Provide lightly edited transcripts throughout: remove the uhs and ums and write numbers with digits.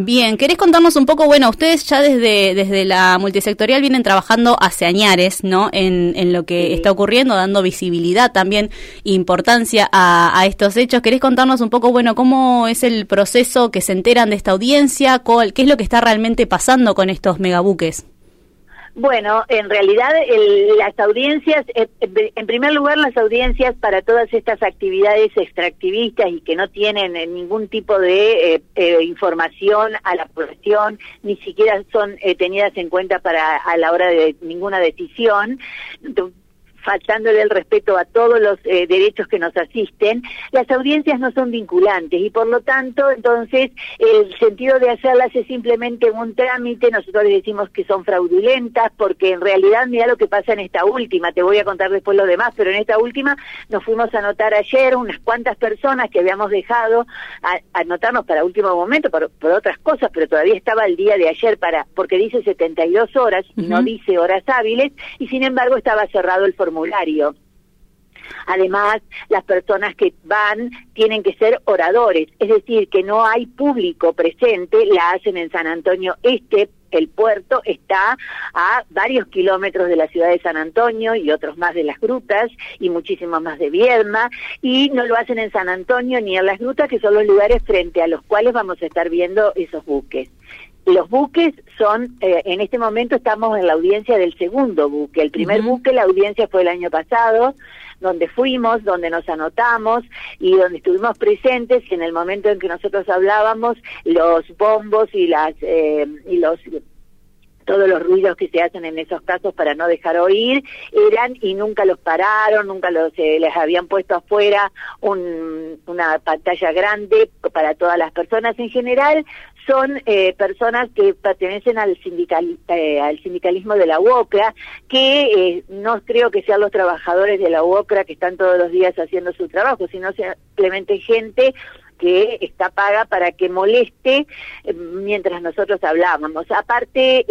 Bien, ¿querés contarnos un poco? Bueno, ustedes ya desde la multisectorial vienen trabajando hace añares, ¿no? En lo que está ocurriendo, dando visibilidad también, importancia a estos hechos. ¿Querés contarnos un poco, bueno, cómo es el proceso que se enteran de esta audiencia? ¿Qué es lo que está realmente pasando con estos megabuques? Bueno, en realidad las audiencias, en primer lugar las audiencias para todas estas actividades extractivistas y que no tienen ningún tipo de información a la población, ni siquiera son tenidas en cuenta a la hora de ninguna decisión, faltándole el respeto a todos los derechos que nos asisten, las audiencias no son vinculantes y por lo tanto, entonces, el sentido de hacerlas es simplemente un trámite. Nosotros les decimos que son fraudulentas porque en realidad, mira lo que pasa en esta última, te voy a contar después lo demás, pero en esta última nos fuimos a anotar ayer unas cuantas personas que habíamos dejado a anotarnos para último momento por otras cosas, pero todavía estaba el día de ayer porque dice 72 horas y no dice horas hábiles y sin embargo estaba cerrado el formulario. Además, las personas que van tienen que ser oradores, es decir, que no hay público presente, la hacen en San Antonio Este. El puerto está a varios kilómetros de la ciudad de San Antonio y otros más de las grutas y muchísimos más de Viedma, y no lo hacen en San Antonio ni en las grutas, que son los lugares frente a los cuales vamos a estar viendo esos buques. Los buques son, en este momento estamos en la audiencia del segundo buque. El primer buque, la audiencia fue el año pasado, donde fuimos, donde nos anotamos y donde estuvimos presentes, y en el momento en que nosotros hablábamos, los bombos y todos los ruidos que se hacen en esos casos para no dejar oír, y nunca los pararon, nunca les habían puesto afuera una pantalla grande para todas las personas. En general son personas que pertenecen al sindicalismo de la UOCRA, que no creo que sean los trabajadores de la UOCRA que están todos los días haciendo su trabajo, sino simplemente gente que está paga para que moleste mientras nosotros hablábamos. Aparte,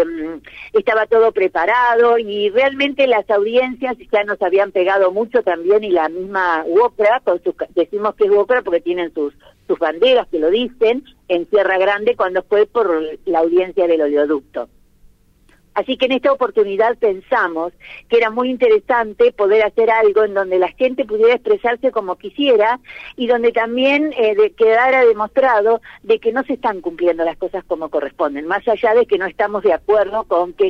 estaba todo preparado y realmente las audiencias ya nos habían pegado mucho también, y la misma UOCRA, decimos que es UOCRA porque tienen sus banderas que lo dicen, en Sierra Grande cuando fue por la audiencia del oleoducto. Así que en esta oportunidad pensamos que era muy interesante poder hacer algo en donde la gente pudiera expresarse como quisiera y donde también quedara demostrado de que no se están cumpliendo las cosas como corresponden, más allá de que no estamos de acuerdo con que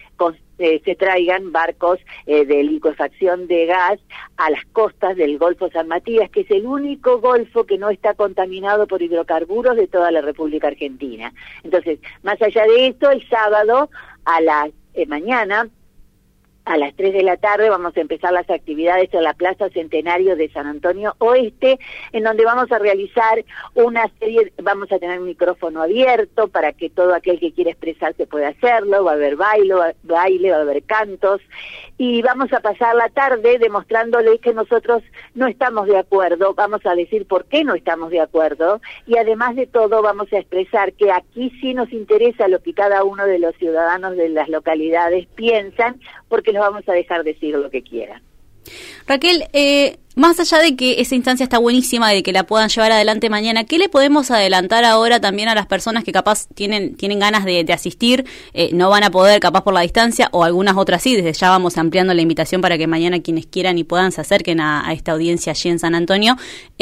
se traigan barcos de licuefacción de gas a las costas del Golfo San Matías, que es el único golfo que no está contaminado por hidrocarburos de toda la República Argentina. Entonces, más allá de esto, el sábado a la mañana, a las 3 de la tarde, vamos a empezar las actividades en la Plaza Centenario de San Antonio Oeste, en donde vamos a realizar una serie, vamos a tener un micrófono abierto para que todo aquel que quiera expresarse pueda hacerlo, va a haber baile, va a haber cantos, y vamos a pasar la tarde demostrándoles que nosotros no estamos de acuerdo, vamos a decir por qué no estamos de acuerdo, y además de todo vamos a expresar que aquí sí nos interesa lo que cada uno de los ciudadanos de las localidades piensan, porque los vamos a dejar decir lo que quieran. Raquel, más allá de que esa instancia está buenísima, de que la puedan llevar adelante mañana, ¿qué le podemos adelantar ahora también a las personas que capaz tienen ganas de asistir, no van a poder capaz por la distancia, o algunas otras sí? Desde ya vamos ampliando la invitación para que mañana quienes quieran y puedan se acerquen a esta audiencia allí en San Antonio,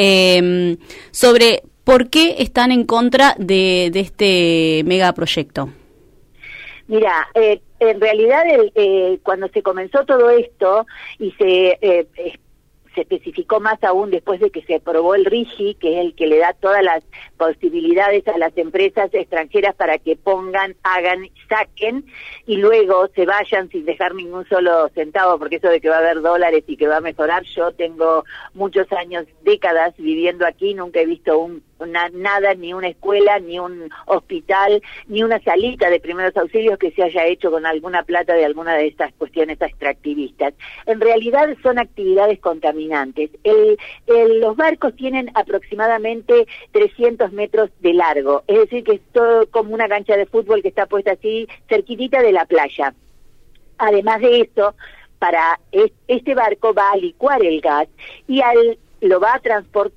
sobre por qué están en contra de este megaproyecto. Mira, en realidad cuando se comenzó todo esto y se especificó más aún después de que se aprobó el RIGI, que es el que le da todas las posibilidades a las empresas extranjeras para que pongan, hagan, saquen y luego se vayan sin dejar ningún solo centavo, porque eso de que va a haber dólares y que va a mejorar, yo tengo muchos años, décadas viviendo aquí, nunca he visto nada, ni una escuela, ni un hospital, ni una salita de primeros auxilios que se haya hecho con alguna plata de alguna de estas cuestiones extractivistas. En realidad son actividades contaminantes. Los barcos tienen aproximadamente 300 metros de largo, es decir que es todo como una cancha de fútbol que está puesta así cerquitita de la playa. Además de eso, este barco va a licuar el gas y lo va a transportar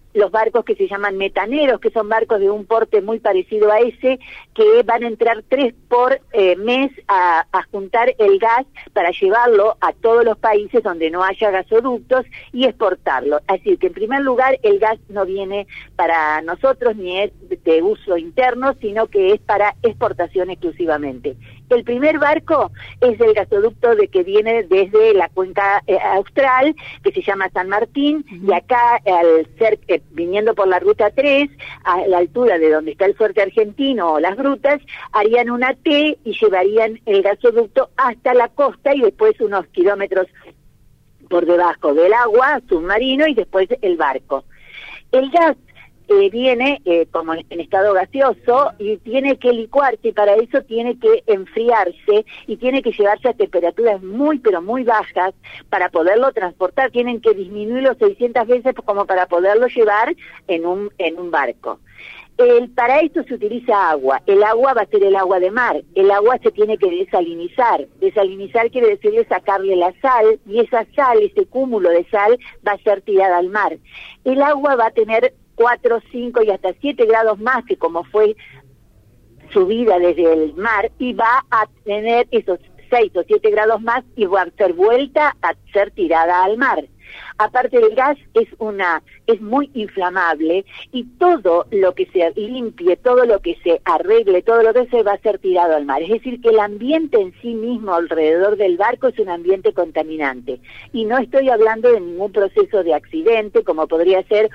los barcos que se llaman metaneros, que son barcos de un porte muy parecido a ese, que van a entrar 3 por mes a juntar el gas para llevarlo a todos los países donde no haya gasoductos y exportarlo. Así que en primer lugar el gas no viene para nosotros ni es de uso interno, sino que es para exportación exclusivamente. El primer barco es el gasoducto que viene desde la cuenca austral, que se llama San Martín, y acá, al ser viniendo por la ruta 3, a la altura de donde está el fuerte argentino o las grutas, harían una T y llevarían el gasoducto hasta la costa y después unos kilómetros por debajo del agua, submarino, y después el barco. El gas viene como en estado gaseoso y tiene que licuarse, y para eso tiene que enfriarse y tiene que llevarse a temperaturas muy pero muy bajas para poderlo transportar. Tienen que disminuirlo 600 veces como para poderlo llevar en un barco. Para esto se utiliza agua. El agua va a ser el agua de mar. El agua se tiene que desalinizar. Desalinizar quiere decir sacarle la sal, y esa sal, ese cúmulo de sal, va a ser tirada al mar. El agua va a tener 4, 5 y hasta 7 grados más que como fue subida desde el mar, y va a tener esos 6 o 7 grados más y va a ser vuelta a ser tirada al mar. Aparte, del gas es muy inflamable, y todo lo que se limpie, todo lo que se arregle, todo lo que se va a ser tirado al mar. Es decir, que el ambiente en sí mismo alrededor del barco es un ambiente contaminante. Y no estoy hablando de ningún proceso de accidente, como podría ser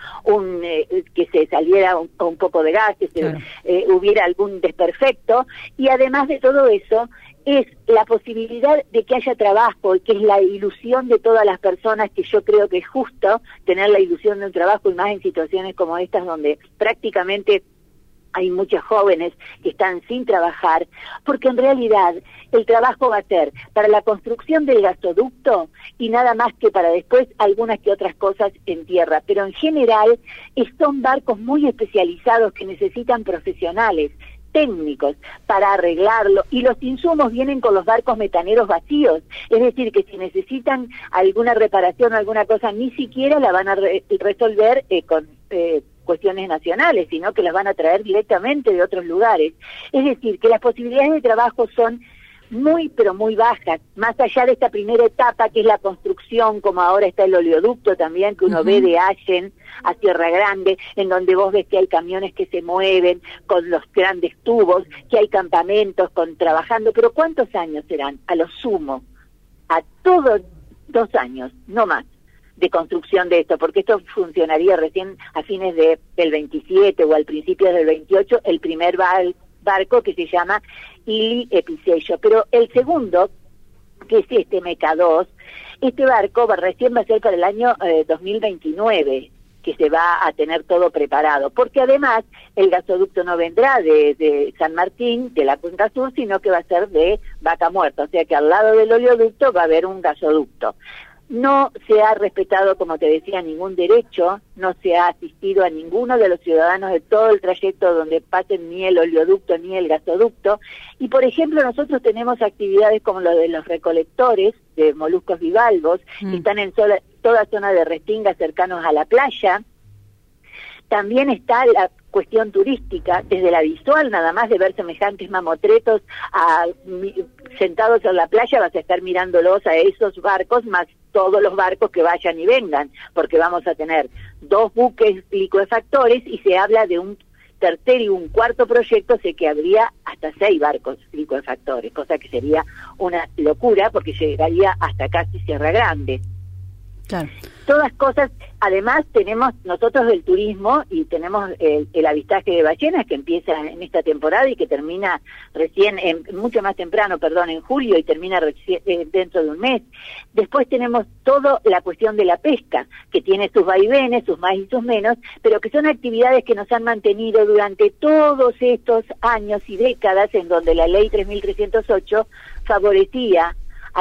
que se saliera un poco de gas, que claro, hubiera algún desperfecto. Y además de todo eso, es la posibilidad de que haya trabajo, que es la ilusión de todas las personas, que yo creo que es justo tener la ilusión de un trabajo, y más en situaciones como estas donde prácticamente hay muchos jóvenes que están sin trabajar, porque en realidad el trabajo va a ser para la construcción del gasoducto y nada más que para después algunas que otras cosas en tierra, pero en general son barcos muy especializados que necesitan profesionales, técnicos para arreglarlo, y los insumos vienen con los barcos metaneros vacíos, es decir, que si necesitan alguna reparación o alguna cosa, ni siquiera la van a resolver con cuestiones nacionales, sino que las van a traer directamente de otros lugares. Es decir, que las posibilidades de trabajo son muy pero muy bajas, más allá de esta primera etapa que es la construcción, como ahora está el oleoducto también, que uno ve de Allen a Tierra Grande, en donde vos ves que hay camiones que se mueven con los grandes tubos, que hay campamentos trabajando, pero ¿cuántos años serán? A lo sumo, a todos 2 años, no más, de construcción de esto, porque esto funcionaría recién a fines del 27 o al principio del 28, el primer barco que se llama Ili Episello. Pero el segundo, que es este Meca 2, este barco recién va a ser para el año 2029, que se va a tener todo preparado, porque además el gasoducto no vendrá de San Martín, de la Cuenca Sur, sino que va a ser de Vaca Muerta, o sea que al lado del oleoducto va a haber un gasoducto. No se ha respetado, como te decía, ningún derecho, no se ha asistido a ninguno de los ciudadanos de todo el trayecto donde pasen ni el oleoducto ni el gasoducto. Y, por ejemplo, nosotros tenemos actividades como lo de los recolectores de moluscos bivalvos, que están en toda zona de Restinga, cercanos a la playa. También está la cuestión turística, desde la visual nada más de ver semejantes mamotretos sentados en la playa, vas a estar mirándolos a esos barcos, más todos los barcos que vayan y vengan, porque vamos a tener 2 buques licuefactores y se habla de un tercer y un cuarto proyecto, sé que habría hasta 6 barcos licuefactores, cosa que sería una locura porque llegaría hasta casi Sierra Grande. Claro. Todas cosas, además tenemos nosotros del turismo y tenemos el avistaje de ballenas que empieza en esta temporada y que termina recién, mucho más temprano, en julio, y termina dentro de un mes. Después tenemos toda la cuestión de la pesca, que tiene sus vaivenes, sus más y sus menos, pero que son actividades que nos han mantenido durante todos estos años y décadas en donde la ley 3308 favorecía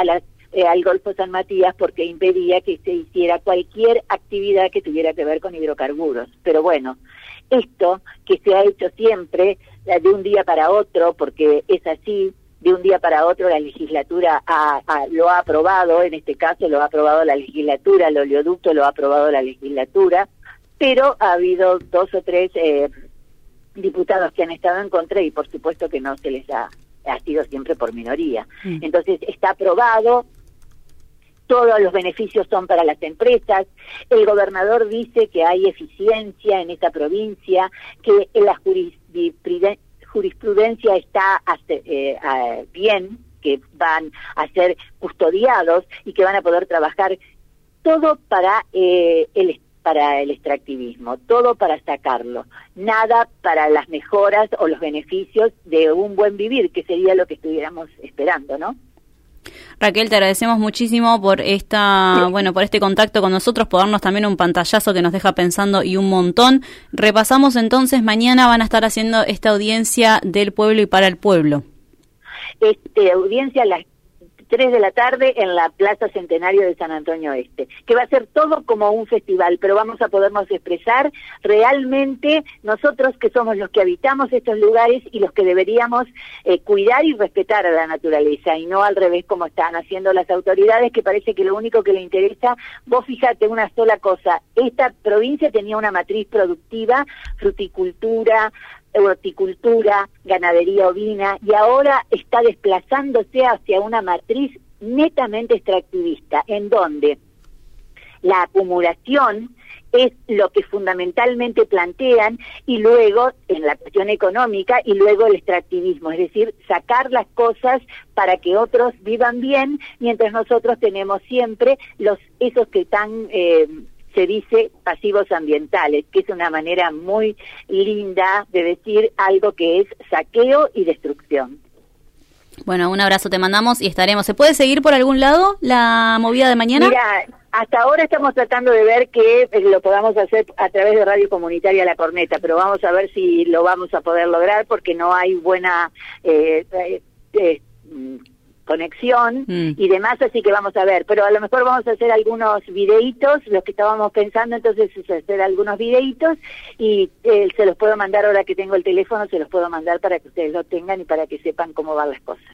al Golfo San Matías porque impedía que se hiciera cualquier actividad que tuviera que ver con hidrocarburos. Pero bueno, esto que se ha hecho siempre de un día para otro, porque es así, de un día para otro la legislatura lo ha aprobado, en este caso lo ha aprobado la legislatura, el oleoducto lo ha aprobado la legislatura, pero ha habido 2 o 3 diputados que han estado en contra y por supuesto que no se les ha sido siempre por minoría. Entonces está aprobado, todos los beneficios son para las empresas, el gobernador dice que hay eficiencia en esta provincia, que la jurisprudencia está bien, que van a ser custodiados y que van a poder trabajar todo para el extractivismo, todo para sacarlo, nada para las mejoras o los beneficios de un buen vivir, que sería lo que estuviéramos esperando, ¿no? Raquel, te agradecemos muchísimo por por este contacto con nosotros, por darnos también un pantallazo que nos deja pensando y un montón. Repasamos entonces, mañana van a estar haciendo esta audiencia del pueblo y para el pueblo. Audiencia a las 3 de la tarde en la Plaza Centenario de San Antonio Este, que va a ser todo como un festival, pero vamos a podernos expresar realmente nosotros que somos los que habitamos estos lugares y los que deberíamos cuidar y respetar a la naturaleza, y no al revés como están haciendo las autoridades, que parece que lo único que le interesa, vos fíjate una sola cosa, esta provincia tenía una matriz productiva, fruticultura, horticultura, ganadería ovina, y ahora está desplazándose hacia una matriz netamente extractivista, en donde la acumulación es lo que fundamentalmente plantean, y luego, en la cuestión económica, y luego el extractivismo, es decir, sacar las cosas para que otros vivan bien, mientras nosotros tenemos siempre esos que están se dice pasivos ambientales, que es una manera muy linda de decir algo que es saqueo y destrucción. Bueno, un abrazo te mandamos y estaremos. ¿Se puede seguir por algún lado la movida de mañana? Mira, hasta ahora estamos tratando de ver que lo podamos hacer a través de Radio Comunitaria La Corneta, pero vamos a ver si lo vamos a poder lograr porque no hay buena conexión y demás, así que vamos a ver, pero a lo mejor vamos a hacer algunos videitos, los que estábamos pensando, entonces es hacer algunos videitos y se los puedo mandar ahora que tengo el teléfono, se los puedo mandar para que ustedes lo tengan y para que sepan cómo van las cosas.